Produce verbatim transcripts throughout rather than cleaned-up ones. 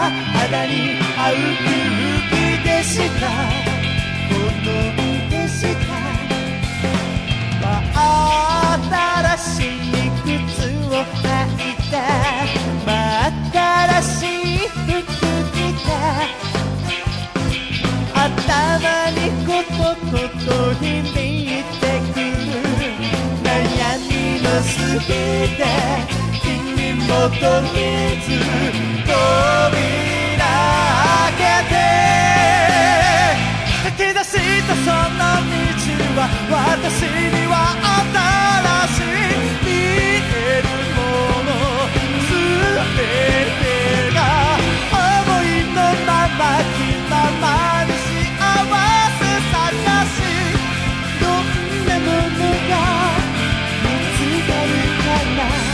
肌に合う空気でした好みでした真新しい靴を履いた真新しい服着た頭にコトコト響いてくる悩みのすべて君求めず扉開けて駆け出したその道は私には新しい見えるものすべてが思いのまま気ままに幸せ探しどんなものが見つかるかな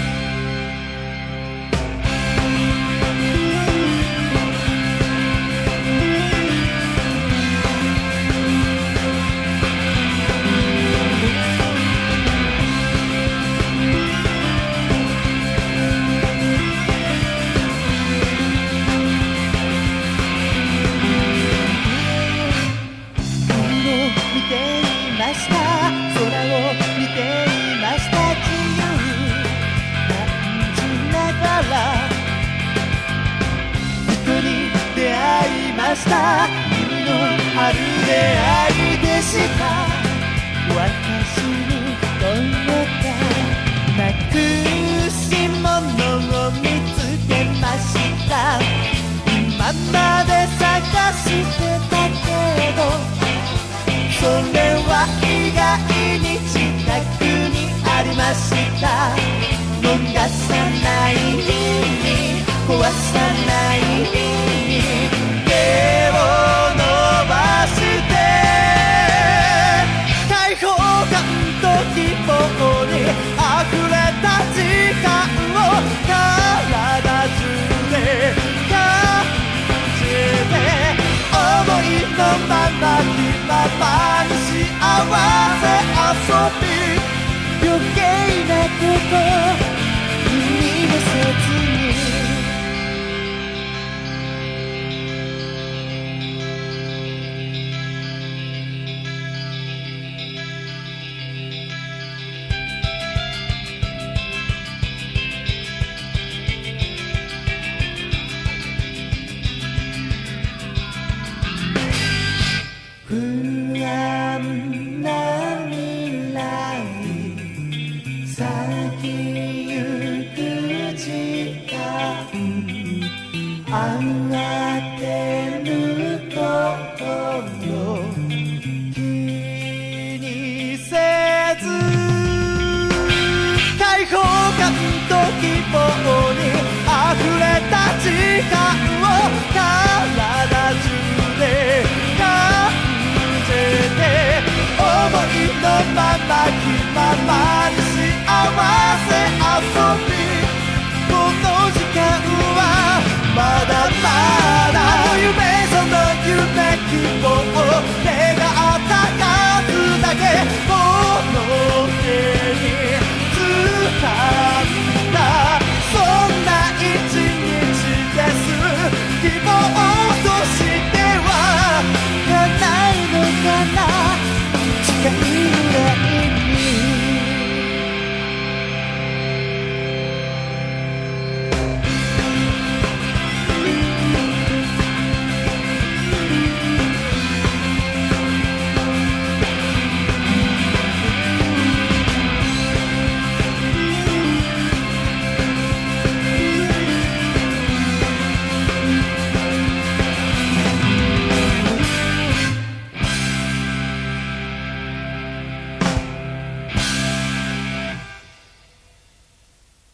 君のある出会いでした私にどうかなくし物を見つけました今まで探してたけどそれは意外に近くにありました逃さないように壊さないように手を伸ばして開放感と希望にあふれた時間を体中で感じて思いのまま気ままに幸せ遊び余計なこと気にもせずに不安な未来先行く時間慌てることよ気にせず開放感と希望にあふれた時間を体中で思いのまま